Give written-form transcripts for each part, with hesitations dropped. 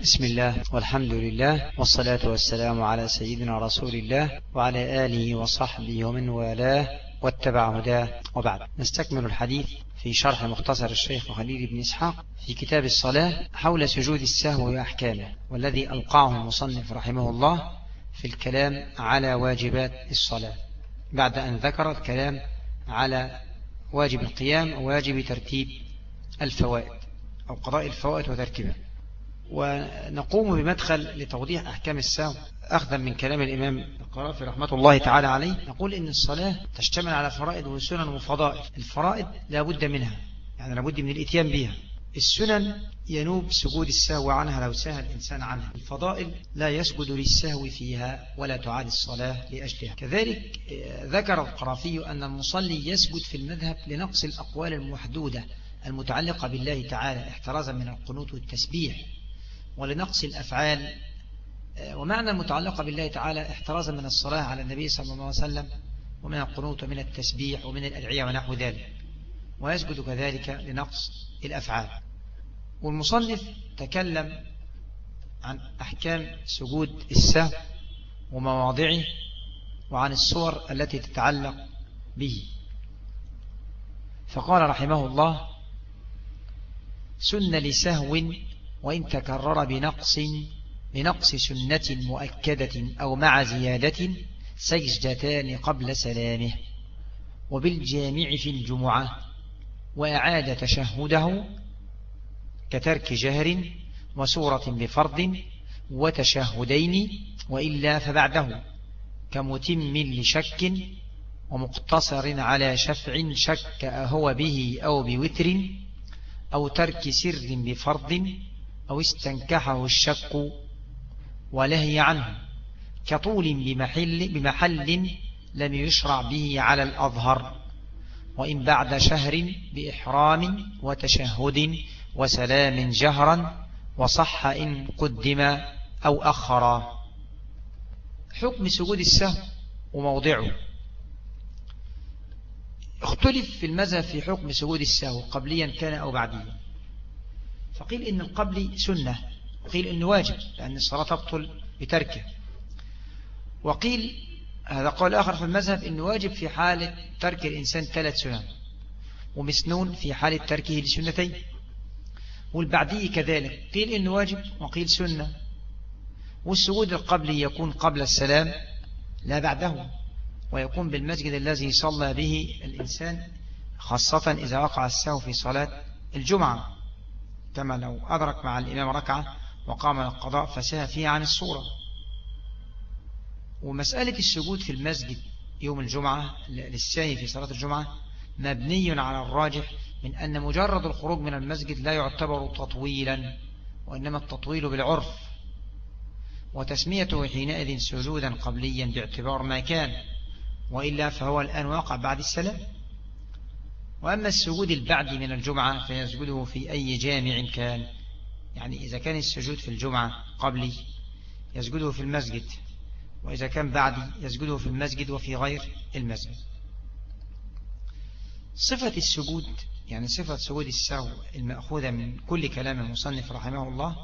بسم الله والحمد لله والصلاة والسلام على سيدنا رسول الله وعلى آله وصحبه ومن والاه واتبع هداه، وبعد. نستكمل الحديث في شرح مختصر الشيخ خليل بن إسحاق في كتاب الصلاة حول سجود السهو وأحكامه، والذي ألقاه المصنف رحمه الله في الكلام على واجبات الصلاة بعد أن ذكر الكلام على واجب القيام وواجب ترتيب الفوائد أو قضاء الفوائد وترتيبها. ونقوم بمدخل لتوضيح أحكام السهو أخذا من كلام الإمام القرافي رحمة الله تعالى عليه. نقول إن الصلاة تشتمل على فرائض وسنن وفضائل. الفرائض لا بد منها، يعني لا بد من الإتيان بها. السنن ينوب سجود السهو عنها لو سهى الإنسان عنها. الفضائل لا يسجد للسهو فيها ولا تعاد الصلاة لأجلها. كذلك ذكر القرافي أن المصلي يسجد في المذهب لنقص الأقوال المحدودة المتعلقة بالله تعالى احترازا من القنوت والتسبيح، ولنقص الأفعال ومعنى المتعلقة بالله تعالى احترازا من الصلاة على النبي صلى الله عليه وسلم ومن القنوت ومن التسبيح ومن الأدعية ونحو ذلك، ويسجد كذلك لنقص الأفعال. والمصنف تكلم عن أحكام سجود السهو ومواضعه وعن الصور التي تتعلق به، فقال رحمه الله: سن لسهو وإن تكرر بنقص سنة مؤكدة أو مع زيادة سجدتان قبل سلامه، وبالجامع في الجمعة، وأعاد تشهده كترك جهر وسورة بفرض وتشهدين، وإلا فبعده كمتم لشك ومقتصر على شفع شك أهو به أو بوتر أو ترك سر بفرض أو استنكحه الشك ولهي عنه كطول بمحل لم يشرع به على الأظهر، وإن بعد شهر بإحرام وتشهد وسلام جهرا، وصح إن قدم أو أخرا. حكم سجود السهو وموضعه. اختلف في المذهب في حكم سجود السهو قبليا كان أو بعديا، فقيل إن القبل سنة، وقيل إنه واجب لأن الصلاة تبطل بتركه، وقيل هذا قول آخر في المذهب إنه واجب في حالة ترك الإنسان 3 سنن، ومسنون في حالة تركه لسنتين، والبعدي كذلك قيل إنه واجب وقيل سنة. والسجود القبلي يكون قبل السلام لا بعده، ويكون بالمسجد الذي صلى به الإنسان، خاصة إذا وقع السهو في صلاة الجمعة، كما لو أدرك مع الإمام ركعة وقام القضاء فسهى فيها عن الصورة. ومسألة السجود في المسجد يوم الجمعة للساهي في صلاة الجمعة مبني على الراجح من أن مجرد الخروج من المسجد لا يعتبر تطويلا، وإنما التطويل بالعرف، وتسميته حينئذ سجودا قبليا باعتبار ما كان، وإلا فهو الآن واقع بعد السلام. وأما السجود البعد من الجمعة فيسجده في أي جامع كان، يعني إذا كان السجود في الجمعة قبلي يسجده في المسجد، وإذا كان بعدي يسجده في المسجد وفي غير المسجد. صفة السجود، يعني صفة سجود السهو المأخوذة من كل كلام المصنف رحمه الله،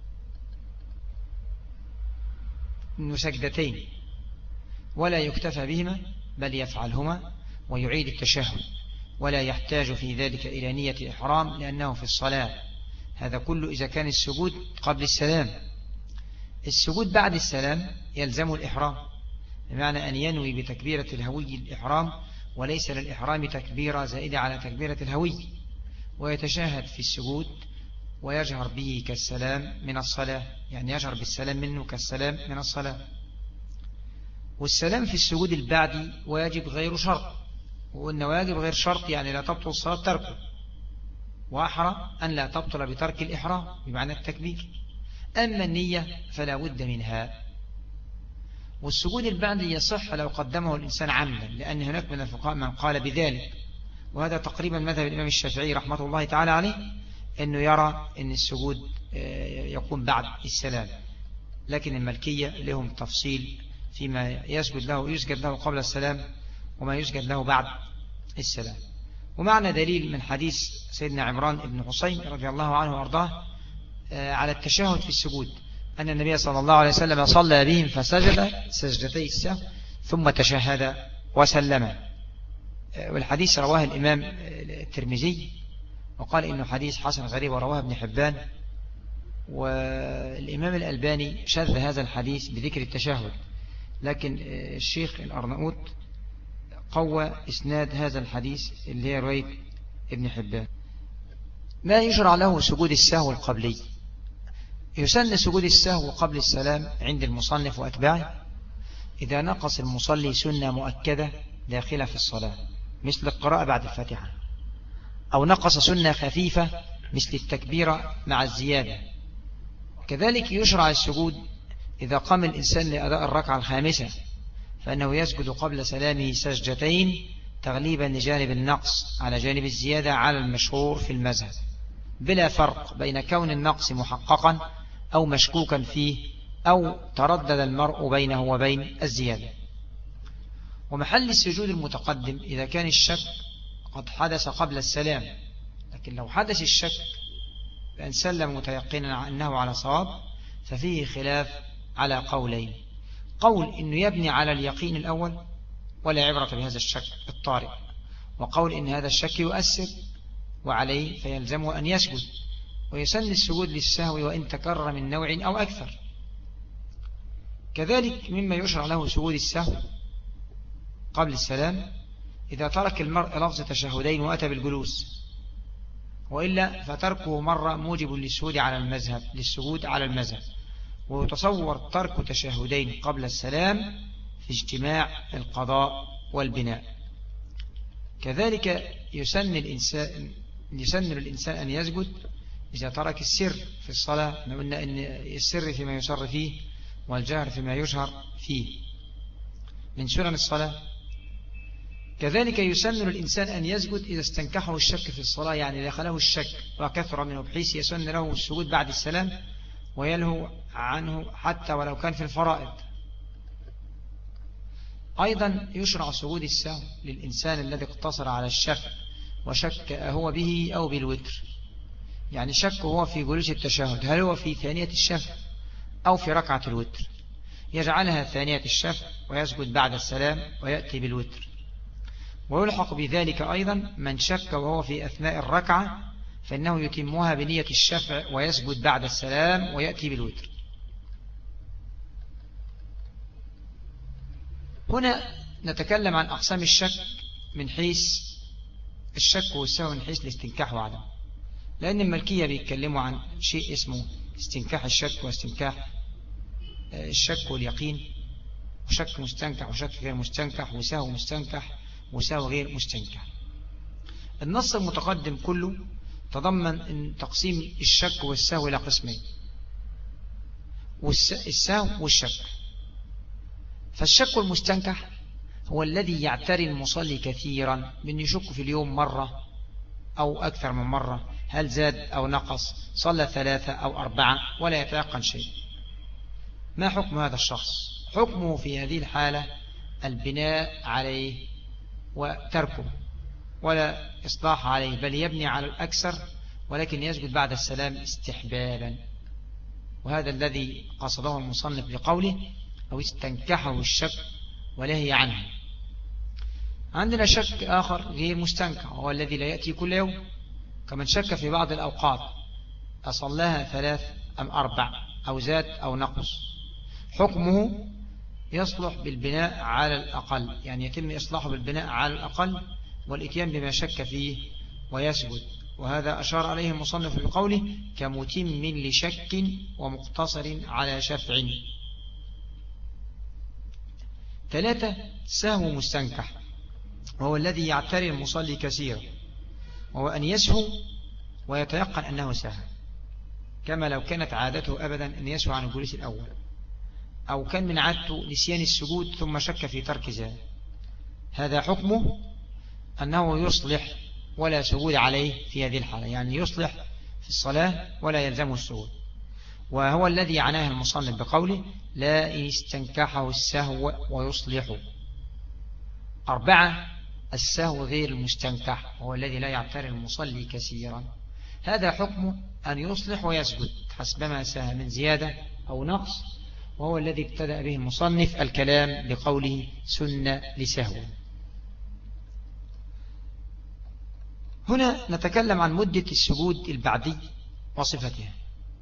إنه سجدتين ولا يكتفى بهما بل يفعلهما ويعيد التشهد، ولا يحتاج في ذلك إلى نية الإحرام لأنه في الصلاة. هذا كله إذا كان السجود قبل السلام. السجود بعد السلام يلزم الإحرام، بمعنى أن ينوي بتكبيرة الهوي الإحرام، وليس للإحرام تكبيرة زائدة على تكبيرة الهوي، ويتشهد في السجود ويجهر به كالسلام من الصلاة، يعني يجهر بالسلام منه كالسلام من الصلاة. والسلام في السجود البعدي واجب غير شرط، وإن واجب غير شرط يعني لا تبطل الصلاة تركه، وأحرى أن لا تبطل بترك الإحرام بمعنى التكبير. أما النية فلا بد منها. والسجود البعدي يصح لو قدمه الإنسان عمدا، لأن هناك من الفقهاء من قال بذلك، وهذا تقريبا مذهب الإمام الشافعي رحمة الله تعالى عليه، أنه يرى أن السجود يكون بعد السلام. لكن المالكية لهم تفصيل فيما يسجد له قبل السلام وما يسجد له بعد السلام. ومعنى دليل من حديث سيدنا عمران بن حسين رضي الله عنه وأرضاه على التشهد في السجود أن النبي صلى الله عليه وسلم صلى بهم فسجد سجدتي السهو ثم تشهد وسلم. والحديث رواه الإمام الترمذي وقال إنه حديث حسن غريب، ورواه ابن حبان، والإمام الألباني شذ هذا الحديث بذكر التشهد، لكن الشيخ الأرناؤوط قوى إسناد هذا الحديث اللي هي رواية ابن حبان. ما يشرع له سجود السهو القبلي. يسن سجود السهو قبل السلام عند المصنف وأتباعه إذا نقص المصلي سنة مؤكدة داخلة في الصلاة مثل القراءة بعد الفاتحة، أو نقص سنة خفيفة مثل التكبيرة مع الزيادة. كذلك يشرع السجود إذا قام الإنسان لأداء الركعة الخامسة، فإنه يسجد قبل سلامه سجدتين تغليبا لجانب النقص على جانب الزيادة على المشهور في المذهب، بلا فرق بين كون النقص محققا أو مشكوكا فيه أو تردد المرء بينه وبين الزيادة. ومحل السجود المتقدم إذا كان الشك قد حدث قبل السلام، لكن لو حدث الشك بأن سلم متيقنا أنه على صواب ففيه خلاف على قولين: قول إنه يبني على اليقين الأول ولا عبرة بهذا الشك الطارئ، وقول إن هذا الشك يؤثر وعليه فيلزمه أن يسجد ويسن السجود للسهو وإن تكرر من نوع أو أكثر. كذلك مما يشرع له سجود السهو قبل السلام إذا ترك المرء لفظ تشهدين وأتى بالجلوس، وإلا فتركه مرة موجب للسجود على المذهب، ويتصور ترك تشهدين قبل السلام في اجتماع القضاء والبناء. كذلك يسن الإنسان أن يسجد إذا ترك السر في الصلاة. قلنا أن السر فيما يسر فيه والجهر فيما يجهر فيه من سنن الصلاة. كذلك يسن الإنسان أن يسجد إذا استنكحه الشك في الصلاة، يعني دخله الشك وكثر منه بحيث يسن له السجود بعد السلام ويلهو عنه حتى ولو كان في الفرائض. أيضا يشرع سجود السهو للإنسان الذي اقتصر على الشفع وشك هو به أو بالوتر، يعني شك هو في جلوس التشهد هل هو في ثانية الشفع أو في ركعة الوتر، يجعلها ثانية الشفع ويسجد بعد السلام ويأتي بالوتر. ويلحق بذلك أيضا من شك وهو في أثناء الركعة فإنه يتمها بنية الشفع ويسجد بعد السلام ويأتي بالوتر. هنا نتكلم عن أقسام الشك من حيث الشك والسهو من حيث الاستنكاح وعدم، لأن الملكية بيتكلموا عن شيء اسمه استنكاح الشك واستنكاح الشك واليقين، وشك مستنكح وشك غير مستنكح، وسهو مستنكح وسهو غير مستنكح. النص المتقدم كله تضمن ان تقسيم الشك والسهو إلى قسمين: السهو والشك. فالشك المستنكح هو الذي يعتري المصلي كثيرا من يشك في اليوم مرة أو أكثر من مرة، هل زاد أو نقص، صلى 3 أو 4 ولا يتيقن شيء. ما حكم هذا الشخص؟ حكمه في هذه الحالة البناء عليه وتركه ولا إصلاح عليه، بل يبني على الأكثر ولكن يسجد بعد السلام استحبابا. وهذا الذي قصده المصنف بقوله أو استنكحه الشك ولهي عنه. عندنا شك آخر غير مستنكح وهو الذي لا يأتي كل يوم، كمن شك في بعض الأوقات أصلاها 3 أم 4 أو زاد أو نقص. حكمه يصلح بالبناء على الأقل، يعني يتم إصلاحه بالبناء على الأقل والإتيان بما شك فيه ويسجد. وهذا أشار عليه المصنف بقوله كمتم لشك ومقتصر على شفع. 3 سهو مستنكح وهو الذي يعتري المصلي كثيرا، وهو أن يسهو ويتيقن أنه سهو، كما لو كانت عادته أبدا أن يسهو عن الجلوس الأول، أو كان من عادته نسيان السجود ثم شك في ترك ذلك. هذا حكمه أنه يصلح ولا سجود عليه في هذه الحالة، يعني يصلح في الصلاة ولا يلزمه السجود. وهو الذي عناه المصنف بقوله لا إن استنكحه السهو ويصلحه. 4 السهو غير المستنكح وهو الذي لا يعتري المصلي كثيرا، هذا حكمه أن يصلح ويسجد حسبما سهى من زيادة أو نقص، وهو الذي ابتدأ به المصنف الكلام بقوله سنة لسهو. هنا نتكلم عن مدة السجود البعدي وصفتها.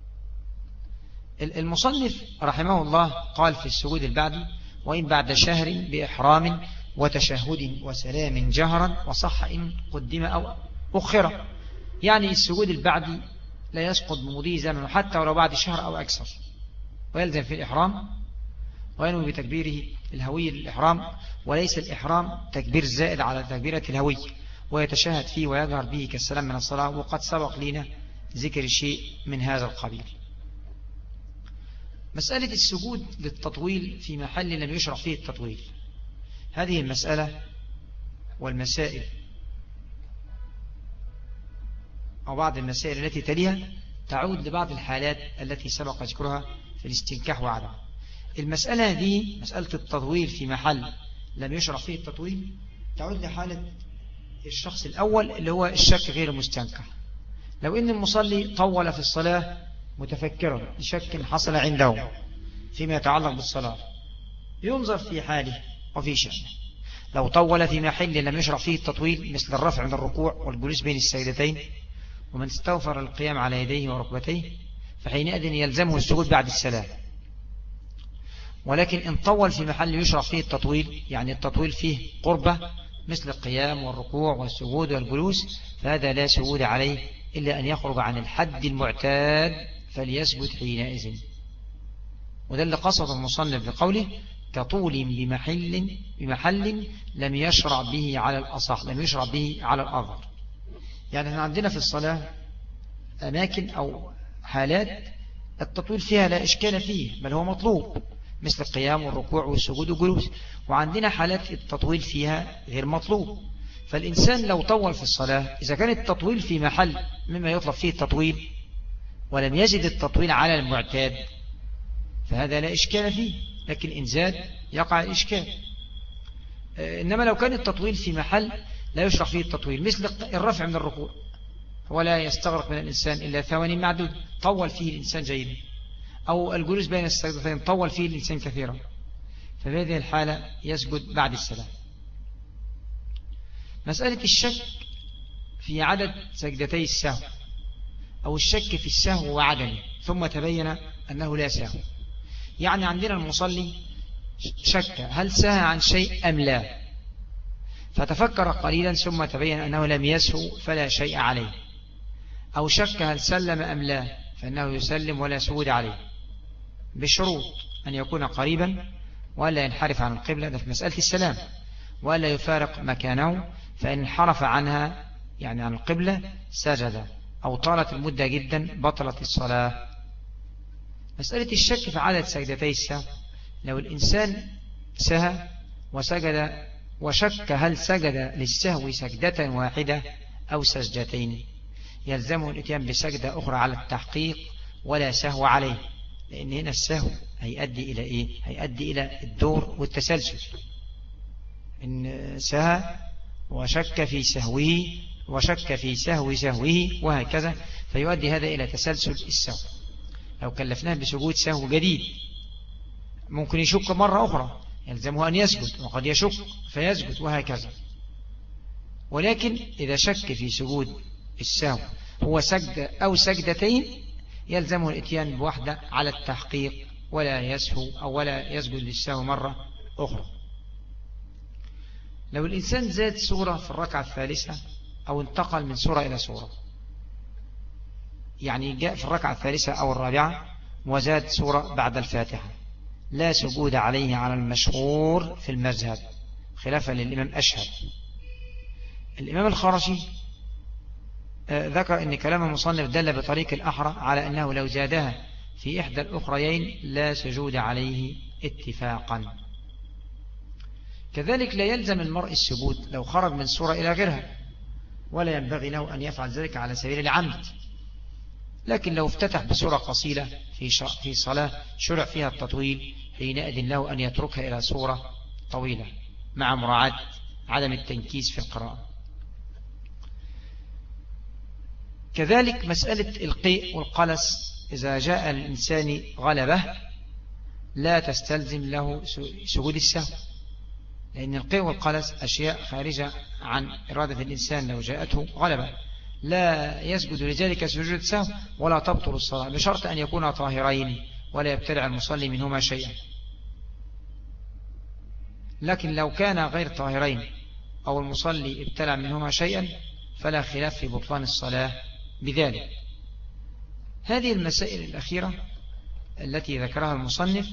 المصنف رحمه الله قال في السجود البعدي: وإن بعد شهر بإحرام وتشهد وسلام جهرا وصح إن قدم أو أخر. يعني السجود البعدي لا يسقط بمضي زمنه حتى ولو بعد شهر أو أكثر، ويلزم في الإحرام وينوي بتكبيره الهوي للإحرام، وليس الإحرام تكبير زائد على تكبيرة الهوي، ويتشهد فيه ويجهر به كالسلام من الصلاة، وقد سبق لنا ذكر شيء من هذا القبيل. مسألة السجود للتطويل في محل لم يشرع فيه التطويل، هذه المسألة والمسائل أو بعض المسائل التي تليها تعود لبعض الحالات التي سبق ذكرها في الاستنكاح وعدم. المسألة دي مسألة التطويل في محل لم يشرع فيه التطويل تعود لحالة الشخص الأول اللي هو الشك غير المستنكح. لو إن المصلي طول في الصلاة متفكرا لشك حصل عنده فيما يتعلق بالصلاة، ينظر في حاله وفي شأنه. لو طول في محل لم يشرع فيه التطويل مثل الرفع من الركوع والجلوس بين السجدتين ومن استوفر القيام على يديه وركبتيه، فحينئذ يلزمه السجود بعد السلام. ولكن إن طول في محل يشرع فيه التطويل، يعني التطويل فيه قربة مثل القيام والركوع والسجود والجلوس، فهذا لا سجود عليه إلا أن يخرج عن الحد المعتاد فليسجد حينئذ. وده اللي قصد المصنف بقوله كطول بمحل لم يشرع به على الأصح، لم يشرع به على الأظهر. يعني احنا عندنا في الصلاة أماكن أو حالات التطويل فيها لا إشكال فيه بل هو مطلوب مثل القيام والركوع والسجود والجلوس، وعندنا حالات التطويل فيها غير مطلوب. فالإنسان لو طول في الصلاة إذا كان التطويل في محل مما يطلب فيه التطويل ولم يزد التطويل على المعتاد فهذا لا إشكال فيه، لكن إن زاد يقع الإشكال. إنما لو كان التطويل في محل لا يشرع فيه التطويل مثل الرفع من الركوع، ولا يستغرق من الإنسان إلا ثواني معدود طول فيه الإنسان جيدا، أو الجلوس بين السجدتين طول فيه الإنسان كثيرا، ففي هذه الحالة يسجد بعد السلام. مسألة الشك في عدد سجدتي السهو أو الشك في السهو وعدمه ثم تبين أنه لا سهو. يعني عندنا المصلي شك هل سهى عن شيء أم لا، فتفكر قليلا ثم تبين أنه لم يسهو فلا شيء عليه، أو شك هل سلم أم لا فإنه يسلم ولا سجود عليه، بشروط أن يكون قريبا ولا ينحرف عن القبلة، ده في مسألة السلام، ولا يفارق مكانه، فإن انحرف عنها يعني عن القبلة سجد، أو طالت المدة جدا بطلت الصلاة. مسألة الشك في عدد سجدتي السهو، لو الإنسان سهى وسجد وشك هل سجد للسهو سجدة واحدة أو سجدتين، يلزمه الاتيان بسجدة أخرى على التحقيق ولا سهو عليه، لأن هنا السهو هيؤدي إلى إيه؟ هيؤدي إلى الدور والتسلسل. إن سهى وشك في سهوه وشك في سهوه وهكذا، فيؤدي هذا إلى تسلسل السهو. لو كلفناه بسجود سهو جديد ممكن يشك مرة أخرى يلزمه أن يسجد، وقد يشك فيسجد وهكذا. ولكن إذا شك في سجود السهو هو سجدة أو سجدتين يلزمه الاتيان بوحدة على التحقيق ولا يسهو أو ولا يسجد للسهو مرة أخرى. لو الإنسان زاد سورة في الركعة الثالثة أو انتقل من سورة إلى سورة، يعني جاء في الركعة الثالثة أو الرابعة وزاد سورة بعد الفاتحة، لا سجود عليه على المشهور في المذهب خلافا للإمام أشهب. الإمام الخرشي ذكر أن كلام المصنف دل بطريق الأحرى على أنه لو زادها في إحدى الأخريين لا سجود عليه اتفاقا. كذلك لا يلزم المرء السجود لو خرج من سورة إلى غيرها، ولا ينبغي له أن يفعل ذلك على سبيل العمد. لكن لو افتتح بسورة قصيرة في صلاة شرع فيها التطويل، حينئذ له أن يتركها إلى سورة طويلة مع مراعاة عدم التنكيس في القراءة. كذلك مسألة القيء والقلس إذا جاء الإنسان غلبة لا تستلزم له سجود السهو، لأن القيء والقلس أشياء خارجة عن إرادة الإنسان. لو جاءته غلبة لا يسجد لذلك سجود السهو ولا تبطل الصلاة، بشرط أن يكونا طاهرين ولا يبتلع المصلي منهما شيئا. لكن لو كان غير طاهرين أو المصلي ابتلع منهما شيئا فلا خلاف في بطلان الصلاة بذلك. هذه المسائل الأخيرة التي ذكرها المصنف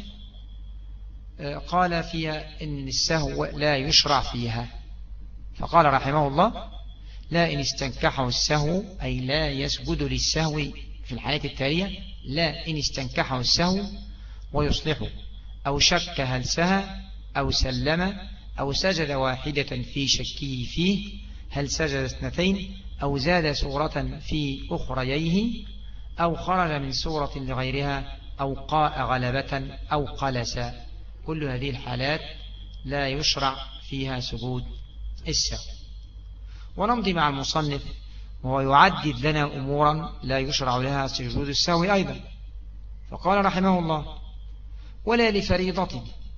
قال فيها إن السهو لا يشرع فيها، فقال رحمه الله: لا إن استنكحه السهو، أي لا يسجد للسهو في الحالات التالية: لا إن استنكحه السهو ويصلحه، أو شك هل سهى أو سلم، أو سجد واحدة في شكه فيه، هل سجد اثنتين، أو زاد سورة في أخرييه، أو خرج من سورة لغيرها، أو قاء غلبة أو قلس. كل هذه الحالات لا يشرع فيها سجود السهو. ونمضي مع المصنف وهو يعدد لنا أمورا لا يشرع لها سجود السهو أيضا. فقال رحمه الله: ولا لفريضة.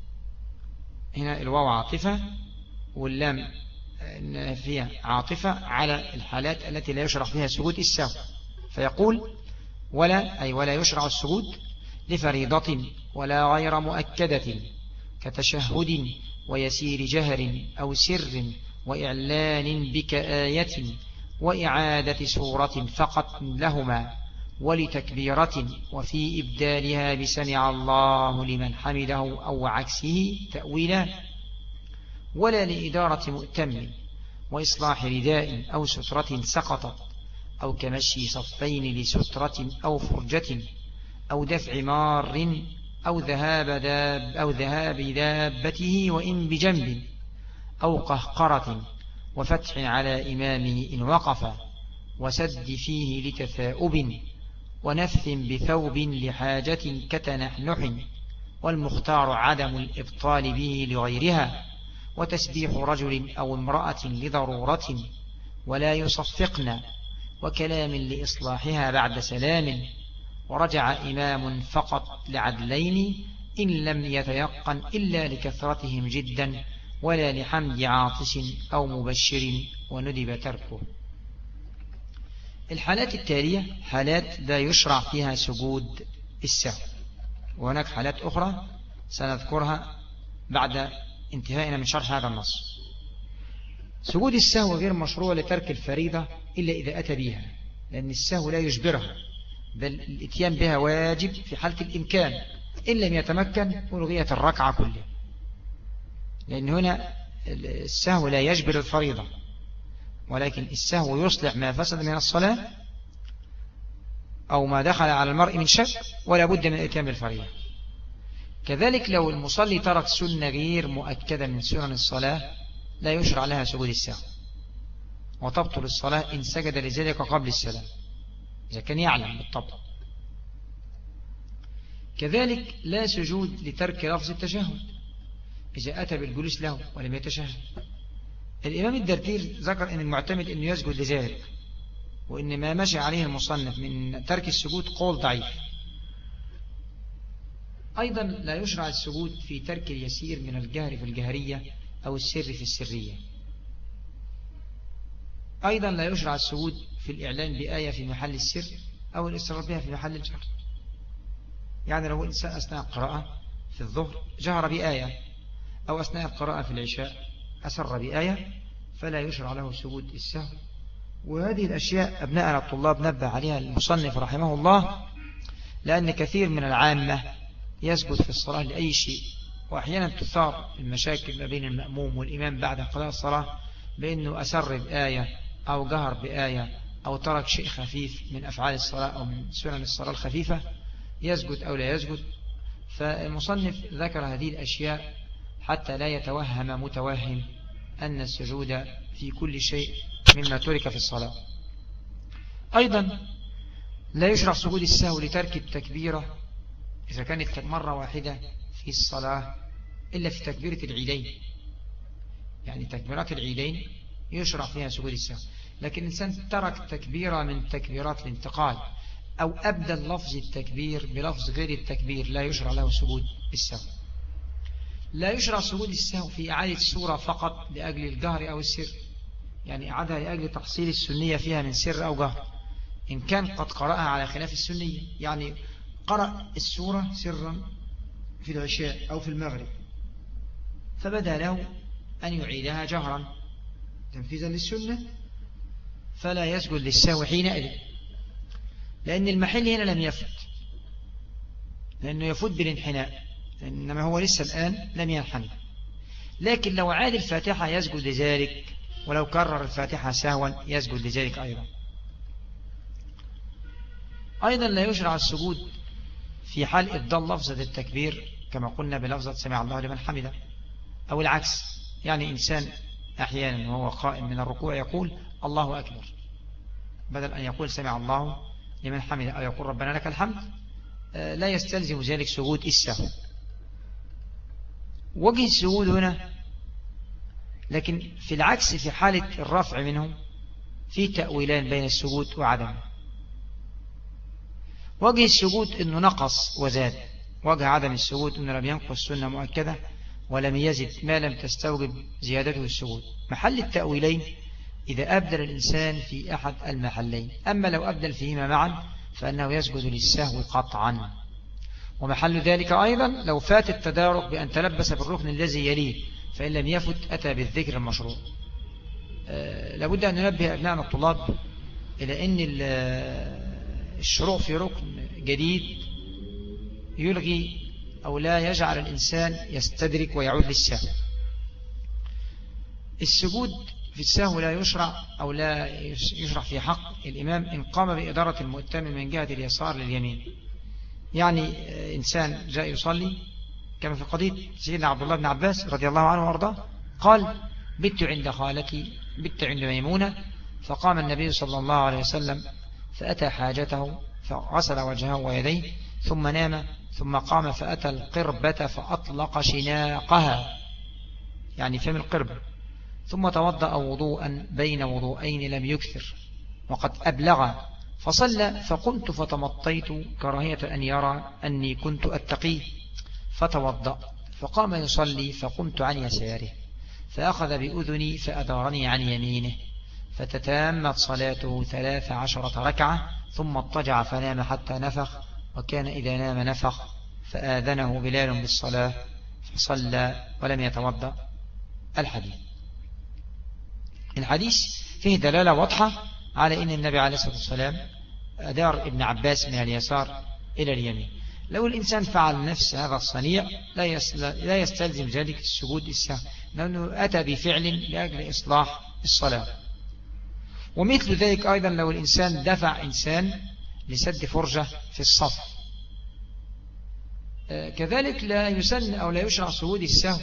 هنا الواو عاطفة واللام فيها عاطفة على الحالات التي لا يشرع فيها سجود السهو. فيقول: ولا، أي ولا يشرع السجود لفريضة ولا غير مؤكدة، كتشهد ويسير جهر أو سر وإعلان بكآية وإعادة سورة فقط لهما، ولتكبيرة وفي إبدالها بسمع الله لمن حمده أو عكسه تأويلا. ولا لإدارة مؤتم وإصلاح رداء أو سترة سقطت، أو كمشي صفين لسترة أو فرجة، أو دفع مار، أو ذهاب دابته وإن بجنب، أو قهقرة وفتح على إمامه إن وقف، وسد فيه لتثاؤب، ونفث بثوب لحاجة كتنحنح، والمختار عدم الإبطال به لغيرها، وتسبيح رجل أو امرأة لضرورة، ولا يصفقن، وكلام لإصلاحها بعد سلام، ورجع إمام فقط لعدلين إن لم يتيقن إلا لكثرتهم جدا، ولا لحمد عاطس أو مبشر وندب تركه. الحالات التالية حالات لا يشرع فيها سجود السهو، وهناك حالات أخرى سنذكرها بعد انتهائنا من شرح هذا النص. سجود السهو غير مشروع لترك الفريضة إلا إذا أتى بها، لأن السهو لا يجبرها، بل الاتيان بها واجب في حالة الإمكان. إن لم يتمكن ألغيت الركعة كلها، لأن هنا السهو لا يجبر الفريضة، ولكن السهو يصلح ما فسد من الصلاة أو ما دخل على المرء من شك، ولا بد من الاتيان بالفريضة. كذلك لو المصلي ترك سنة غير مؤكدة من سنن الصلاة لا يشرع لها سجود السهو، وتبطل الصلاة إن سجد لذلك قبل السلام إذا كان يعلم بالطبع. كذلك لا سجود لترك لفظ التشهد إذا أتى بالجلوس له ولم يتشهد. الإمام الدردير ذكر أن المعتمد أنه يسجد لذلك، وإن ما مشي عليه المصنف من ترك السجود قول ضعيف. أيضا لا يشرع السجود في ترك اليسير من الجهر في الجهرية أو السر في السرية. أيضا لا يشرع السجود في الإعلان بآية في محل السر أو الإصرار بها في محل الجهر. يعني لو إنسان أثناء القراءة في الظهر جهر بآية، أو أثناء القراءة في العشاء أسر بآية، فلا يشرع له سجود السهو. وهذه الأشياء أبناءنا الطلاب نبه عليها المصنف رحمه الله، لأن كثير من العامة يسجد في الصلاة لأي شيء، وأحيانا تثار المشاكل ما بين المأموم والإمام بعد قضاء الصلاة بأنه أسر بآية أو جهر بآية أو ترك شيء خفيف من أفعال الصلاة أو من سنن الصلاة الخفيفة، يسجد أو لا يسجد. فالمصنف ذكر هذه الأشياء حتى لا يتوهم متوهم أن السجود في كل شيء مما ترك في الصلاة. أيضا لا يشرع سجود السهو لترك التكبيرة إذا كانت مرة واحدة في الصلاة إلا في تكبيرة العيدين. يعني تكبيرات العيدين يشرع فيها سجود السهو. لكن الإنسان ترك تكبيرة من تكبيرات الانتقال أو أبدل لفظ التكبير بلفظ غير التكبير، لا يشرع له سجود السهو. لا يشرع سجود السهو في إعادة السورة فقط لأجل الجهر أو السر، يعني إعادة لأجل تحصيل السنية فيها من سر أو جهر، إن كان قد قرأها على خلاف السنية، يعني قرأ السورة سرا في العشاء أو في المغرب فبدا له أن يعيدها جهرا تنفيذا للسنة، فلا يسجد للسهو حينئذ، لأن المحل هنا لم يفت، لأنه يفت بالانحناء، إنما هو لسه الآن لم ينحني. لكن لو عاد الفاتحة يسجد لذلك، ولو كرر الفاتحة سهوا يسجد لذلك أيضا. أيضا لا يشرع السجود في حال إبدال لفظة التكبير كما قلنا بلفظة سمع الله لمن حمده، أو العكس، يعني إنسان أحيانا وهو قائم من الركوع يقول الله أكبر بدل أن يقول سمع الله لمن حمده أو يقول ربنا لك الحمد، لا يستلزم ذلك سجود السهو. وجه السجود هنا، لكن في العكس في حالة الرفع منه في تأويلان بين السجود وعدمه. وجه السجود أنه نقص وزاد، وجه عدم السجود أنه لم ينقص سنة مؤكدة ولم يزد ما لم تستوجب زيادته السجود. محل التأويلين إذا أبدل الإنسان في أحد المحلين، أما لو أبدل فيهما معا فأنه يسجد للسهو قطعا. ومحل ذلك أيضا لو فات التدارك بأن تلبس بالركن الذي يليه، فإن لم يفت أتى بالذكر المشروع. لابد أن ننبه أبنائنا الطلاب إلى أن الشروع في ركن جديد يلغي أو لا يجعل الإنسان يستدرك ويعود للسهو. السجود في السهو لا يشرع أو لا يشرع في حق الإمام إن قام بإدارة المؤتم من جهة اليسار لليمين. يعني إنسان جاء يصلي كما في قضية سيدنا عبد الله بن عباس رضي الله عنه وارضاه، قال بت عند خالتي، بت عند ميمونة، فقام النبي صلى الله عليه وسلم فأتى حاجته فغسل وجهه ويديه ثم نام، ثم قام فأتى القربة فأطلق شناقها، يعني فم القرب، ثم توضأ وضوءا بين وضوءين لم يكثر وقد أبلغ، فصلى فقمت فتمطيت كراهية أن يرى أني كنت أتقيه، فتوضأ فقام يصلي فقمت عن يساره فأخذ بأذني فأدارني عن يمينه، فتتامت صلاته 13 ركعة، ثم اضطجع فنام حتى نفخ، وكان إذا نام نفخ، فآذنه بلال بالصلاة فصلى ولم يتوضأ. الحديث فيه دلالة واضحة على أن النبي عليه الصلاة والسلام أدار ابن عباس من اليسار إلى اليمين. لو الإنسان فعل نفس هذا الصنيع لا يستلزم ذلك السجود السهو، لأنه أتى بفعل لأجل إصلاح الصلاة. ومثل ذلك أيضا لو الإنسان دفع إنسان لسد فرجة في الصف، كذلك لا يسن أو لا يشرع سجود السهو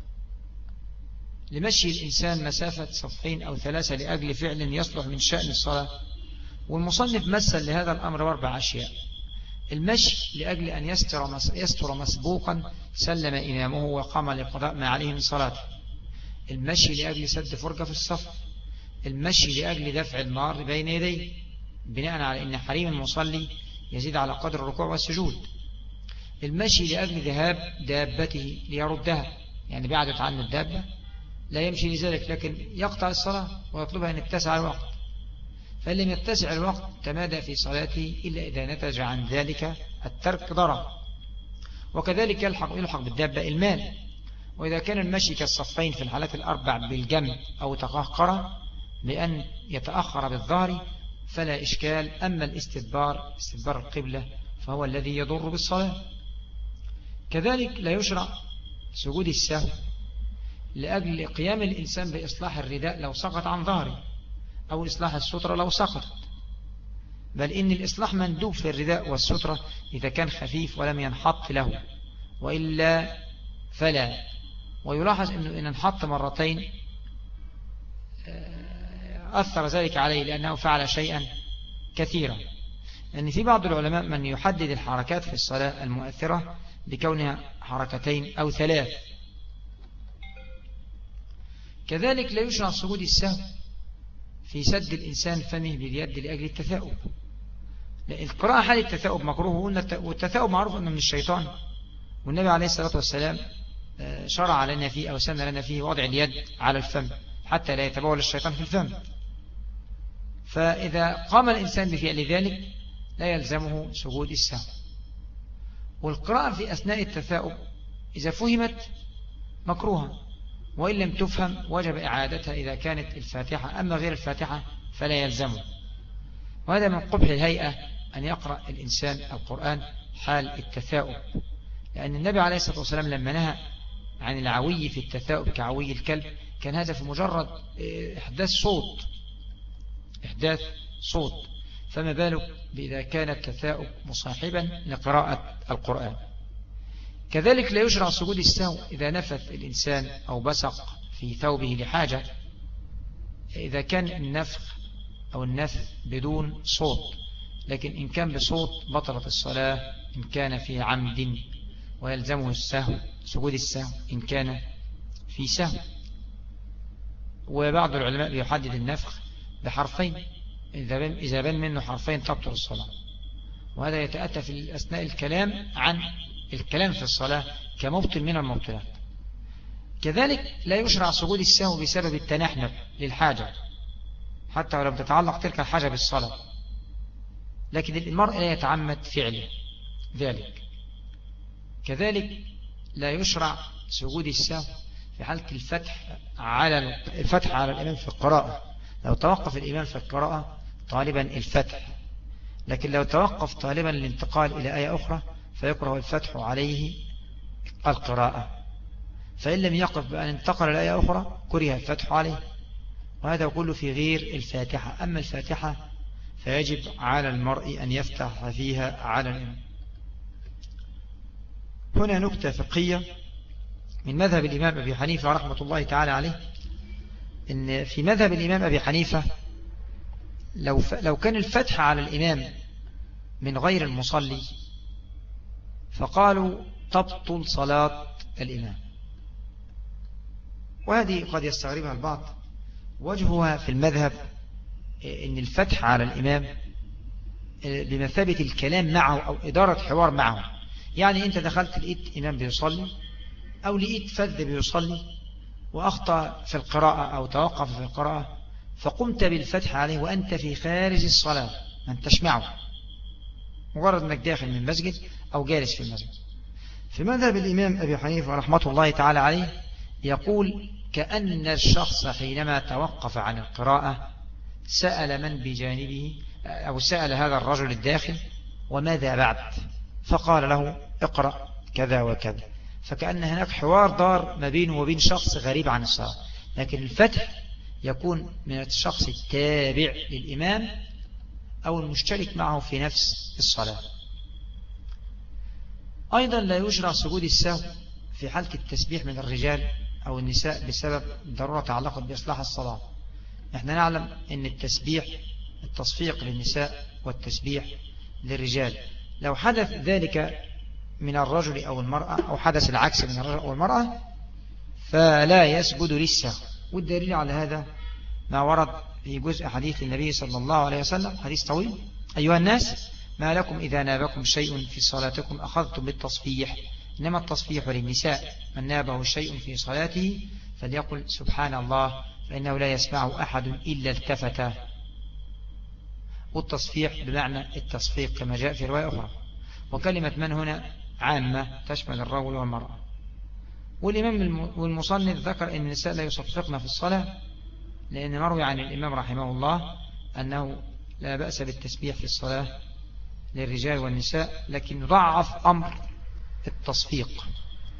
لمشي الإنسان مسافة صفين أو 3 لأجل فعل يصلح من شأن الصلاة. والمصنف مثل لهذا الأمر 4 أشياء: المشي لأجل أن يستر مسبوقا سلم إمامه وقام لقضاء ما عليه من صلاته، المشي لأجل سد فرجة في الصف، المشي لأجل دفع المار بين يديه بناء على أن حريم المصلي يزيد على قدر الركوع والسجود، المشي لأجل ذهاب دابته ليردها، يعني بعدت عنه الدابة لا يمشي لذلك لكن يقطع الصلاة ويطلبها أن يتسع الوقت، فإن لم يتسع الوقت تمادى في صلاته إلا إذا نتج عن ذلك الترك ضرر. وكذلك يلحق بالدابة المال. وإذا كان المشي كالصفين في الحالات الأربع بالجنب أو تقهقر بأن يتأخر بالظهر فلا إشكال. أما استدبار القبلة فهو الذي يضر بالصلاة. كذلك لا يشرع سجود السهو لأجل قيام الإنسان بإصلاح الرداء لو سقط عن ظهره أو إصلاح السترة لو سقطت، بل إن الإصلاح مندوب في الرداء والسترة إذا كان خفيف ولم ينحط له، وإلا فلا. ويلاحظ أنه إن انحط مرتين أثر ذلك عليه لأنه فعل شيئا كثيرا، لأن في بعض العلماء من يحدد الحركات في الصلاة المؤثرة بكونها 2 أو 3. كذلك لا يشرع سجود السهو في سد الإنسان فمه باليد لأجل التثاؤب. القراءة حال التثاؤب مكروه، والتثاؤب معروف أنه من الشيطان، والنبي عليه الصلاة والسلام شرع لنا فيه أو سن لنا فيه وضع اليد على الفم حتى لا يتبول الشيطان في الفم. فإذا قام الإنسان بفعل ذلك لا يلزمه سجود السهو. والقراءة في أثناء التثاؤب إذا فهمت مكروها، وإن لم تفهم وجب إعادتها إذا كانت الفاتحة، أما غير الفاتحة فلا يلزمه. وهذا من قبح الهيئة أن يقرأ الإنسان القرآن حال التثاؤب، لأن النبي عليه الصلاة والسلام لما نهى عن العوي في التثاؤب كعوي الكلب كان هذا في مجرد إحداث صوت، فما بالك بإذا كان التثاؤب مصاحبا لقراءة القرآن. كذلك لا يشرع سجود السهو إذا نفث الإنسان أو بصق في ثوبه لحاجة، إذا كان النفخ أو النفث بدون صوت، لكن إن كان بصوت بطلت الصلاة إن كان في عمد، ويلزمه السهو سجود السهو إن كان في سهو. وبعض العلماء بيحدد النفخ بحرفين، إذا بان منه حرفين تبطل الصلاة، وهذا يتأتى في أثناء الكلام عن الكلام في الصلاة كمبطل من المبطلات. كذلك لا يشرع سجود السهو بسبب التنحنح للحاجة حتى ولو تتعلق تلك الحاجة بالصلاة، لكن المرء لا يتعمد فعله ذلك. كذلك لا يشرع سجود السهو في حالة الفتح على الإمام في القراءة. لو توقف الإمام في القراءة طالبا الفتح، لكن لو توقف طالبا الانتقال إلى آية أخرى فيكره الفتح عليه القراءة، فإن لم يقف بأن انتقل إلى آية أخرى كره الفتح عليه، وهذا كله في غير الفاتحة. أما الفاتحة فيجب على المرء أن يفتح فيها على الإمام. هنا نكتة فقهية من مذهب الإمام أبي حنيفة رحمة الله تعالى عليه، إن في مذهب الإمام أبي حنيفة لو كان الفتح على الإمام من غير المصلي فقالوا تبطل صلاة الإمام، وهذه قد يستغربها البعض. وجهها في المذهب إن الفتح على الإمام بمثابة الكلام معه أو إدارة حوار معه. يعني أنت دخلت لقيت إمام بيصلي أو لقيت فذ بيصلي وأخطأ في القراءة أو توقف في القراءة، فقمت بالفتح عليه وأنت في خارج الصلاة ما أنتش معه، مجرد أنك داخل من مسجد أو جالس في المسجد. في مذهب الإمام أبي حنيفة رحمة الله تعالى عليه يقول كأن الشخص حينما توقف عن القراءة سأل من بجانبه أو سأل هذا الرجل الداخل وماذا بعد، فقال له اقرأ كذا وكذا، فكأن هناك حوار دار ما بينه وبين شخص غريب عن الصلاة. لكن الفتح يكون من الشخص التابع للإمام أو المشترك معه في نفس الصلاة. أيضا لا يشرع سجود السهو في حالة التسبيح من الرجال أو النساء بسبب ضرورة تعلقت بإصلاح الصلاة. نحن نعلم أن التصفيق للنساء والتسبيح للرجال، لو حدث ذلك من الرجل أو المرأة أو حدث العكس من الرجل أو المرأة فلا يسجد للسهو. والدليل على هذا ما ورد في جزء حديث النبي صلى الله عليه وسلم، حديث طويل: أيها الناس ما لكم إذا نابكم شيء في صلاتكم أخذتم بالتصفيح، إنما التصفيح للنساء، من نابه شيء في صلاته فليقل سبحان الله فإنه لا يسمع أحد إلا التفت. والتصفيح بمعنى التصفيق كما جاء في رواية أخرى. وكلمة من هنا عامة تشمل الرجل والمرأة. والإمام والمصنف ذكر أن النساء لا يصفقن في الصلاة، لأن مروي عن الإمام رحمه الله أنه لا بأس بالتسبيح في الصلاة للرجال والنساء، لكن ضعف أمر التصفيق.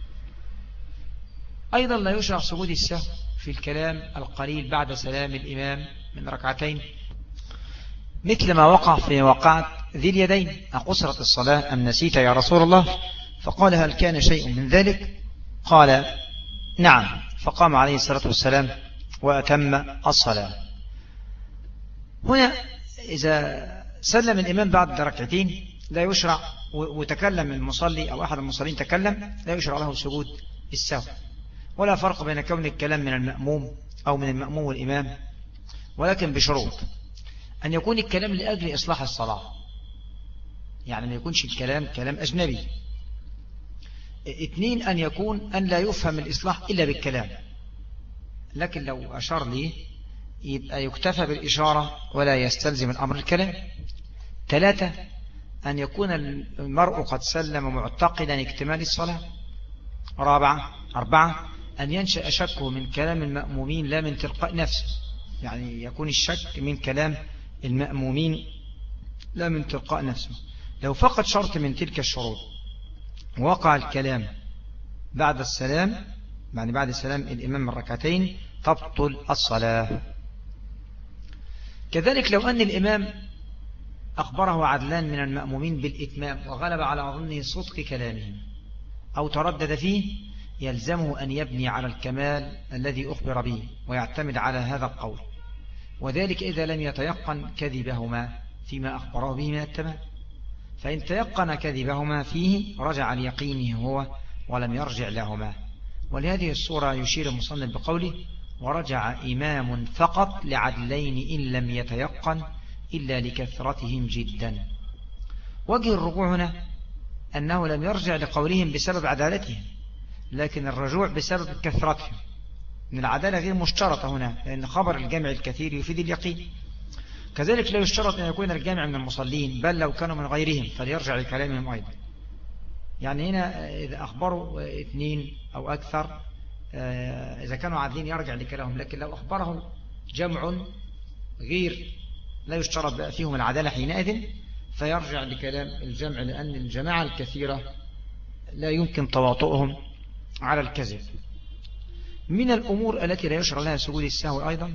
أيضا لا يشرع سجود السهو في الكلام القليل بعد سلام الإمام من ركعتين، مثل ما وقع في وقعة ذي اليدين: أقصرت الصلاة أم نسيت يا رسول الله؟ فقال هل كان شيء من ذلك؟ قال نعم، فقام عليه الصلاة والسلام وأتم الصلاة. هنا إذا سلم الإمام بعد ركعتين لا يشرع، وتكلم المصلي أو أحد المصلين تكلم، لا يشرع له سجود السهو، ولا فرق بين كون الكلام من المأموم أو من المأموم والإمام، ولكن بشروط: أن يكون الكلام لأجل إصلاح الصلاة، يعني ما يكونش الكلام كلام أجنبي. 2 أن يكون أن لا يفهم الإصلاح إلا بالكلام، لكن لو أشار لي يبقى يكتفى بالإشارة ولا يستلزم الأمر الكلام. 3 أن يكون المرء قد سلم معتقدا اكتمال الصلاة. 4 أن ينشأ شكه من كلام المأمومين لا من تلقاء نفسه، يعني يكون الشك من كلام المأمومين لا من تلقاء نفسه. لو فقد شرط من تلك الشروط وقع الكلام بعد السلام، يعني بعد سلام الإمام من ركعتين، تبطل الصلاة. كذلك لو أن الإمام أخبره عدلان من المأمومين بالإتمام وغلب على ظنه صدق كلامهم أو تردد فيه، يلزمه أن يبني على الكمال الذي أخبر به ويعتمد على هذا القول، وذلك إذا لم يتيقن كذبهما فيما أخبره به من التمام. فإن تيقن كذبهما فيه رجع ليقينه هو ولم يرجع لهما. ولهذه الصورة يشير المصنف بقوله: ورجع إمام فقط لعدلين إن لم يتيقن إلا لكثرتهم جدا. وجه الرجوع هنا أنه لم يرجع لقولهم بسبب عدالتهم، لكن الرجوع بسبب كثرتهم، من العدالة غير مشترطة هنا، لأن خبر الجمع الكثير يفيد اليقين. كذلك لا يشترط أن يكون الجامع من المصلين، بل لو كانوا من غيرهم فليرجع لكلامهم أيضا. يعني هنا إذا أخبروا 2 أو أكثر، إذا كانوا عادلين يرجع لكلامهم، لكن لو أخبرهم جمع غير لا يشترط بقى فيهم العدالة حينئذ، فيرجع لكلام الجمع، لأن الجماعة الكثيرة لا يمكن تواطؤهم على الكذب. من الأمور التي لا يشرع لها سجود السهو أيضا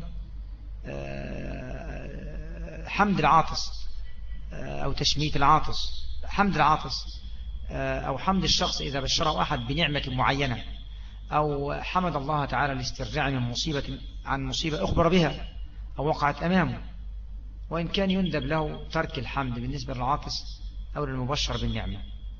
حمد العاطس أو تشميت العاطس. حمد العاطس أو حمد الشخص إذا بشره أحد بنعمة معينة، أو حمد الله تعالى لاسترجاع من مصيبة عن مصيبة أخبر بها أو وقعت أمامه، وإن كان يندب له ترك الحمد بالنسبة للعاطس أو للمبشر بالنعمة.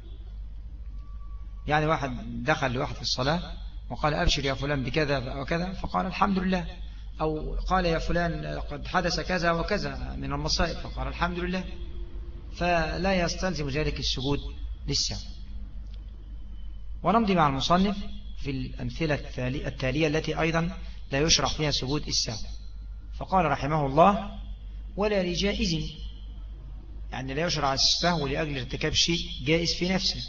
يعني واحد دخل لواحد في الصلاة وقال: أبشر يا فلان بكذا وكذا، فقال: الحمد لله. أو قال: يا فلان قد حدث كذا وكذا من المصائب، فقال: الحمد لله. فلا يستلزم ذلك السجود للسهو. ونمضي مع المصنف في الأمثلة التالية التي أيضا لا يشرع فيها سجود السهو. فقال رحمه الله: ولا لجائز، يعني لا يشرع السهو لأجل ارتكاب شيء جائز في نفسه،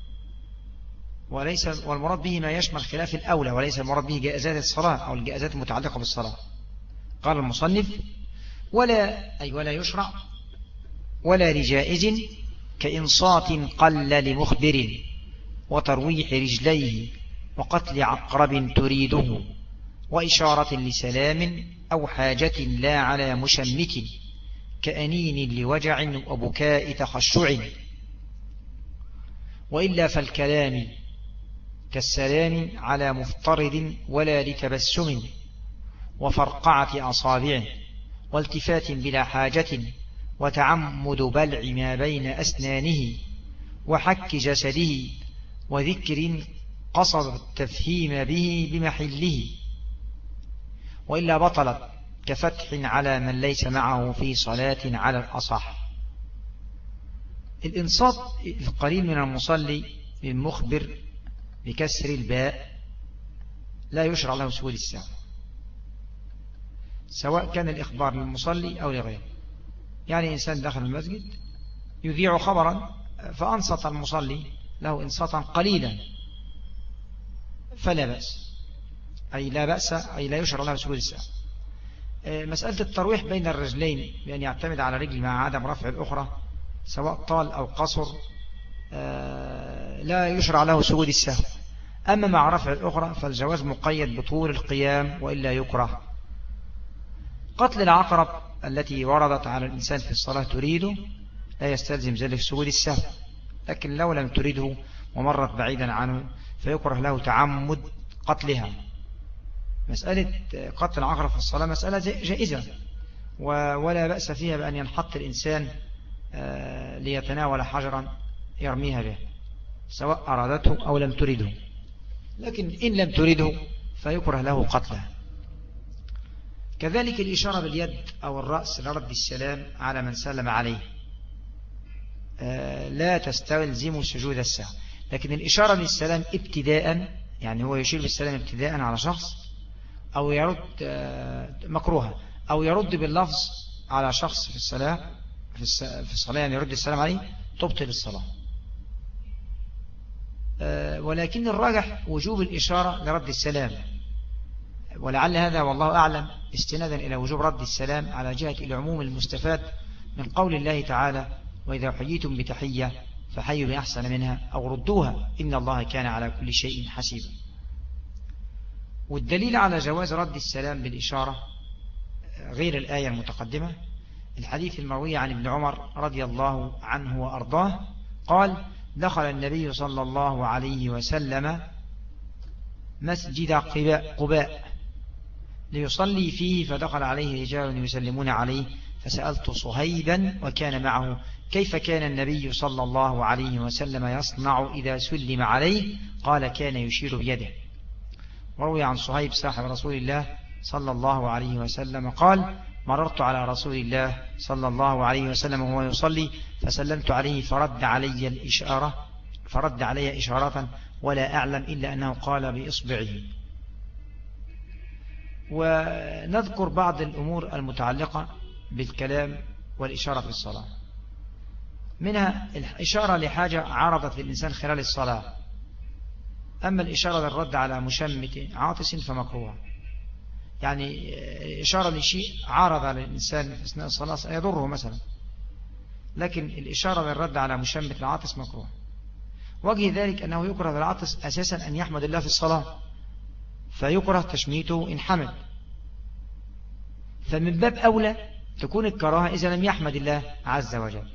والمراد به ما يشمل خلاف الأولى، وليس المراد به جائزات الصلاة أو الجائزات المتعلقة بالصلاة. قال المصنف: ولا يشرع ولا لجائز كإنصات قل لمخبر وترويح رجليه وقتل عقرب تريده وإشارة لسلام أو حاجة لا على مشمك كأنين لوجع وبكاء تخشع. وإلا فالكلام كالسلام على مفترض ولا لتبسم وفرقعة أصابع والتفات بلا حاجة وتعمد بلع ما بين أسنانه وحك جسده وذكر قصد التفهيم به بمحله. وإلا بطلت كفتح على من ليس معه في صلاة على الأصح. الإنصات القليل من المصلي للمخبر بكسر الباء لا يشرع له سجود السهو، سواء كان الإخبار للمصلي أو لغيره. يعني إنسان دخل المسجد يذيع خبرا فأنصت المصلي له إنصاتا قليلا فلا بأس، أي لا بأس، أي لا يشرع له سجود السهو. مسألة الترويح بين الرجلين بأن يعتمد على رجل مع عدم رفع الأخرى سواء طال أو قصر لا يشرع له سجود السهو. أما مع رفع الأخرى فالجواز مقيد بطول القيام وإلا يكره. قتل العقرب التي وردت على الإنسان في الصلاة تريده لا يستلزم ذلك سجود السهو، لكن لو لم تريده ومرت بعيدا عنه فيكره له تعمد قتلها. مسألة قتل العقرب في الصلاة مسألة جائزة ولا بأس فيها بأن ينحط الإنسان ليتناول حجرا يرميها به سواء أرادته أو لم تريده، لكن إن لم تريده فيكره له قتله. كذلك الإشارة باليد أو الرأس لرد السلام على من سلم عليه لا تستلزم سجود السهو. لكن الإشارة بالسلام ابتداء، يعني هو يشير بالسلام ابتداء على شخص، أو يرد مكروهة، أو يرد باللفظ على شخص في الصلاة يعني يرد السلام عليه، تبطل الصلاة. ولكن الراجح وجوب الإشارة لرد السلام، ولعل هذا والله أعلم استنادا إلى وجوب رد السلام على جهة العموم المستفاد من قول الله تعالى: وإذا حييتم بتحية فحيوا بأحسن منها أو ردوها إن الله كان على كل شيء حسيبا. والدليل على جواز رد السلام بالإشارة غير الآية المتقدمة الحديث المروي عن ابن عمر رضي الله عنه وأرضاه قال: دخل النبي صلى الله عليه وسلم مسجد قباء ليصلي فيه، فدخل عليه رجال يسلمون عليه، فسألت صهيبا وكان معه: كيف كان النبي صلى الله عليه وسلم يصنع إذا سلم عليه؟ قال: كان يشير بيده. وروي عن صهيب صاحب رسول الله صلى الله عليه وسلم قال: مررت على رسول الله صلى الله عليه وسلم وهو يصلي فسلمت عليه فرد علي إشارة ولا أعلم إلا أنه قال بإصبعه. ونذكر بعض الأمور المتعلقة بالكلام والإشارة في الصلاة، منها الإشارة لحاجة عرضت للإنسان خلال الصلاة. أما الإشارة للرد على مشمت عاطس فمكروه، يعني إشارة لشيء عارض للإنسان في أثناء الصلاة يضره مثلا، لكن الإشارة للرد على مشمت العاطس مكروه. وجه ذلك أنه يكره للعاطس أساسا أن يحمد الله في الصلاة، فيكره تشميته إن حمد، فمن باب أولى تكون الكراهة إذا لم يحمد الله عز وجل.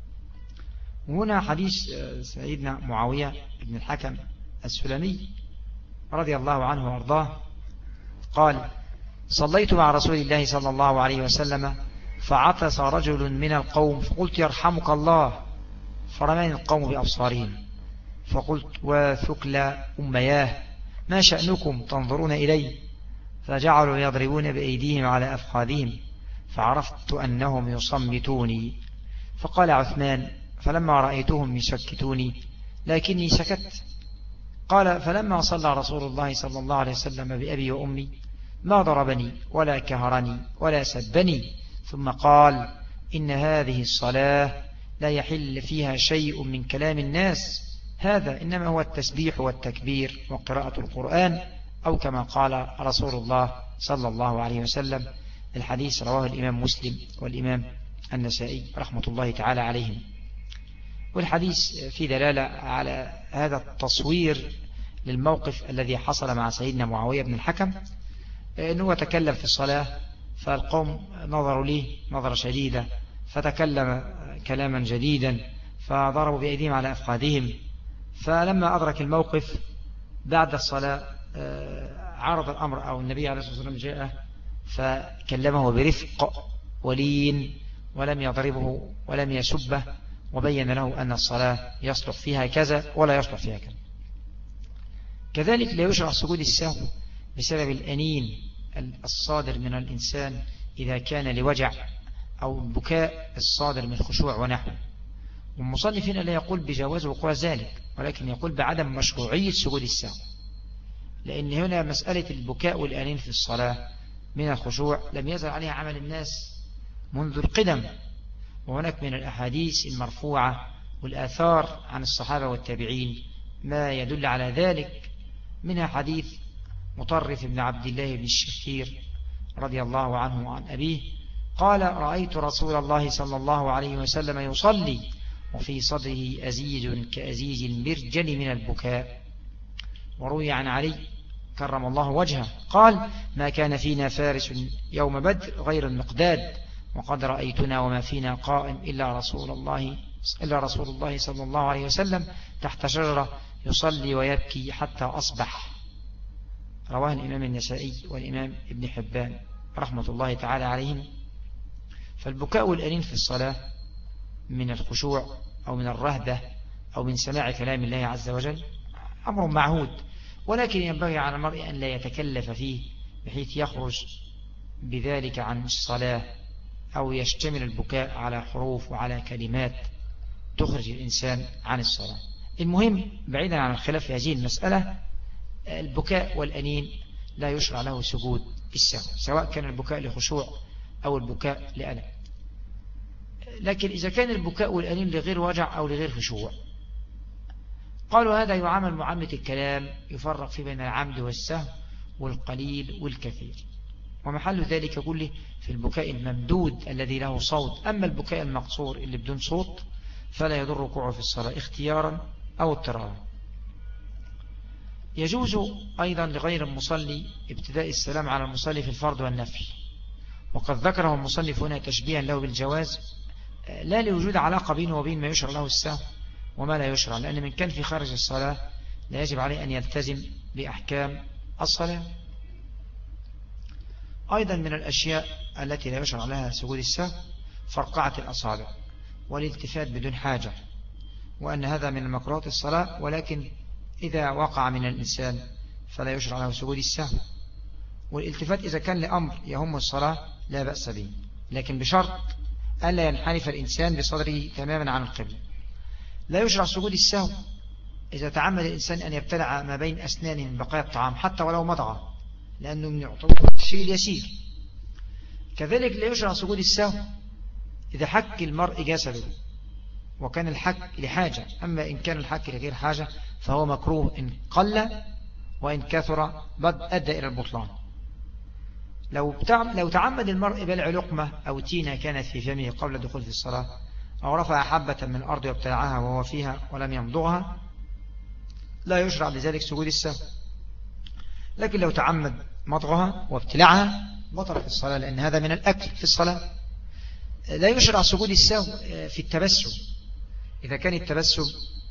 وهنا حديث سيدنا معاوية بن الحكم السلمي رضي الله عنه وارضاه قال: صليت مع رسول الله صلى الله عليه وسلم فعطس رجل من القوم فقلت: يرحمك الله، فرماني القوم بأبصارهم، فقلت: وثكل أمياه، ما شأنكم تنظرون إلي؟ فجعلوا يضربون بأيديهم على أفخاذهم، فعرفت أنهم يصمتوني. فقال عثمان: فلما رأيتهم يسكتوني لكني سكت. قال: فلما صلى رسول الله صلى الله عليه وسلم بأبي وأمي ما ضربني ولا كهرني ولا سبني، ثم قال: إن هذه الصلاة لا يحل فيها شيء من كلام الناس، هذا إنما هو التسبيح والتكبير وقراءة القرآن، أو كما قال رسول الله صلى الله عليه وسلم. الحديث رواه الإمام مسلم والإمام النسائي رحمة الله تعالى عليهم. والحديث في دلالة على هذا التصوير للموقف الذي حصل مع سيدنا معاوية بن الحكم، أنه تكلم في الصلاة فالقوم نظروا ليه نظرة شديدة، فتكلم كلاما جديدا فضربوا بأيديهم على أفخاذهم. فلما أدرك الموقف بعد الصلاة عرض الأمر، أو النبي عليه الصلاة والسلام جاء فكلمه برفق ولين ولم يضربه ولم يسبه، وبين له أن الصلاة يصلح فيها كذا ولا يصلح فيها كذا. كذلك لا يشرع سجود السهو بسبب الأنين الصادر من الإنسان إذا كان لوجع، أو البكاء الصادر من الخشوع ونحوه. والمصنف هنا لا يقول بجواز وقوع ذلك، ولكن يقول بعدم مشروعية سجود السهو، لأن هنا مسألة البكاء والأنين في الصلاة من الخشوع لم يزل عليها عمل الناس منذ القدم، وهناك من الأحاديث المرفوعة والآثار عن الصحابة والتابعين ما يدل على ذلك، منها حديث مطرف بن عبد الله بن الشخير رضي الله عنه وعن أبيه قال: رأيت رسول الله صلى الله عليه وسلم يصلي وفي صدره أزيج كأزيج المرجل من البكاء. وروي عن علي كرم الله وجهه قال: ما كان فينا فارس يوم بدر غير المقداد، وقد رأيتنا وما فينا قائم إلا رسول الله صلى الله عليه وسلم تحت شجرة يصلي ويبكي حتى أصبح. رواه الإمام النسائي والإمام ابن حبان رحمة الله تعالى عليهم. فالبكاء والأنين في الصلاة من الخشوع أو من الرهبة أو من سماع كلام الله عز وجل أمر معهود، ولكن ينبغي على المرء أن لا يتكلف فيه بحيث يخرج بذلك عن الصلاة، أو يشتمل البكاء على حروف وعلى كلمات تخرج الإنسان عن الصلاة. المهم بعيدا عن الخلاف في هذه المسألة، البكاء والأنين لا يشرع له سجود السهو، سواء كان البكاء لخشوع أو البكاء لألم. لكن إذا كان البكاء والأنين لغير وجع أو لغير خشوع، قالوا هذا يعامل معاملة الكلام، يفرق فيه بين العمد والسهو والقليل والكثير، ومحل ذلك كله في البكاء الممدود الذي له صوت. أما البكاء المقصور اللي بدون صوت فلا يضر ركوعه في الصلاة اختيارا أو اضطرارا. يجوز أيضا لغير المصلي ابتداء السلام على المصلي في الفرض والنفل، وقد ذكره المصنف هنا تشبيها له بالجواز، لا لوجود علاقة بينه وبين ما يشرع له السهو وما لا يشرع، لأن من كان في خارج الصلاة لا يجب عليه أن يلتزم بأحكام الصلاة. أيضا من الأشياء التي لا يشرع لها سجود السهو فرقعة الأصابع والالتفات بدون حاجة، وأن هذا من مكروهات الصلاة، ولكن إذا وقع من الإنسان فلا يشرع له سجود السهو. والالتفات إذا كان لأمر يهم الصلاة لا بأس به، لكن بشرط ألا ينحرف الإنسان بصدره تماما عن القبلة. لا يشرع سجود السهو إذا تعمد الإنسان أن يبتلع ما بين أسنانه من بقايا الطعام حتى ولو مضغة، لأنه من يعتبر الشيء اليسير. كذلك لا يشرع سجود السهو إذا حك المرء جسده وكان الحك لحاجة، أما إن كان الحك لغير حاجة فهو مكروه إن قل، وإن كثر أدى إلى البطلان. لو تعمد المرء بلع لقمة أو تينة كانت في فمه قبل الدخول في الصلاة، أو رفع حبة من الأرض وابتلعها وهو فيها ولم يمضغها، لا يشرع لذلك سجود السهو. لكن لو تعمد مضغها وابتلعها بطل في الصلاة، لأن هذا من الأكل في الصلاة. لا يشرع سجود السهو في التبسم، إذا كان التبسم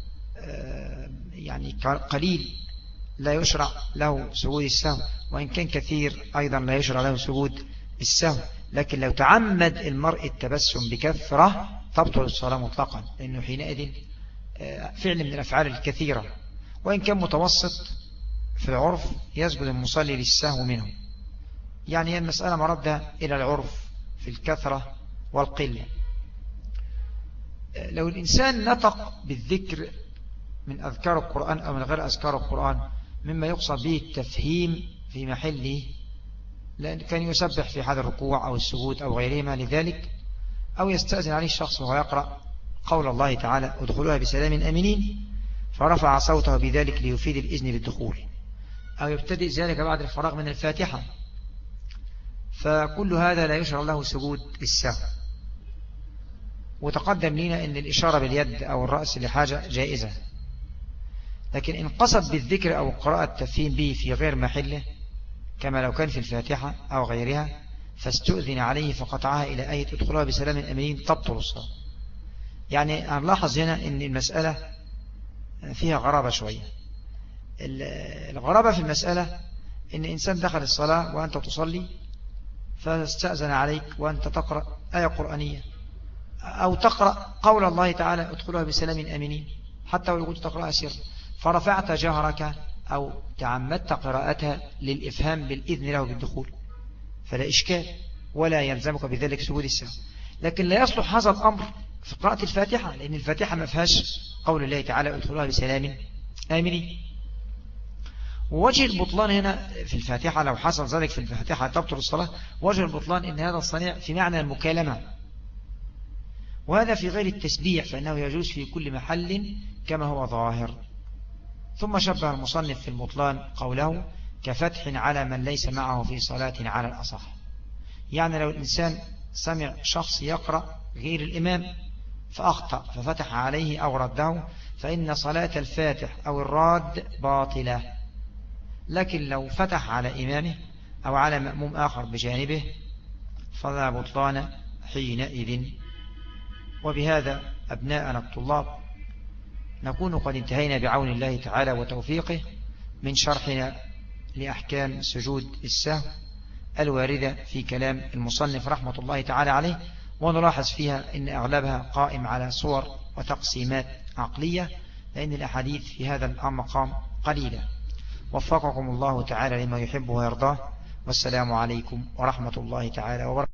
يعني قليل لا يشرع له سجود السهو، وإن كان كثير أيضا لا يشرع له سجود السهو. لكن لو تعمد المرء التبسم بكثرة تبطل الصلاة مطلقا، لأنه حينئذ فعل من الأفعال الكثيرة، وإن كان متوسط في العرف يسجد المصلي للسهو منه. يعني المسألة مردة إلى العرف في الكثرة والقلة. لو الإنسان نطق بالذكر من أذكار القرآن أو من غير أذكار القرآن مما يقصد به التفهيم في محله، لأن كان يسبح في حال الركوع أو السجود أو غيرهما لذلك، أو يستأذن عليه الشخص وهو يقرأ قول الله تعالى ادخلوها بسلام آمنين، فرفع صوته بذلك ليفيد الإذن بالدخول، أو يبتدئ ذلك بعد الفراغ من الفاتحة، فكل هذا لا يشرع له سجود السهو. وتقدم لنا أن الإشارة باليد أو الرأس لحاجة جائزة، لكن إن قصد بالذكر أو قراءة التفهيم به في غير محله كما لو كان في الفاتحة أو غيرها فاستؤذن عليه فقطعها إلى آية ادخلوها بسلام آمنين تبطل الصلاة. يعني هنلاحظ هنا أن المسألة فيها غرابة شوية. الغرابة في المسألة أن إنسان دخل الصلاة وأنت تصلي فاستأذن عليك وأنت تقرأ آية قرآنية أو تقرأ قول الله تعالى ادخلوها بسلام آمنين حتى ولو كنت تقرأها سرا، فرفعت جهرك أو تعمدت قراءتها للإفهام بالإذن له بالدخول، فلا إشكال ولا يلزمك بذلك سجود السهو. لكن لا يصلح هذا الأمر في قراءة الفاتحة، لأن الفاتحة ما فيهاش قول الله تعالى ادخلوها بسلام آمنين. ووجه البطلان هنا في الفاتحة لو حصل ذلك في الفاتحة تبطل الصلاة، وجه البطلان إن هذا الصنيع في معنى المكالمة، وهذا في غير التسبيح فإنه يجوز في كل محل كما هو ظاهر. ثم شبه المصنف في البطلان قوله كفتح على من ليس معه في صلاة على الأصح. يعني لو الإنسان سمع شخص يقرأ غير الإمام فأخطأ ففتح عليه أو رده، فإن صلاة الفاتح أو الراد باطلة. لكن لو فتح على إمامه أو على مأموم آخر بجانبه فلا بطلان حينئذ. وبهذا أبناءنا الطلاب نكون قد انتهينا بعون الله تعالى وتوفيقه من شرحنا لأحكام سجود السهو الواردة في كلام المصنف رحمة الله تعالى عليه، ونلاحظ فيها أن أغلبها قائم على صور وتقسيمات عقلية، لأن الأحاديث في هذا المقام قليلة. وفقكم الله تعالى لما يحب ويرضاه، والسلام عليكم ورحمة الله تعالى وبركاته.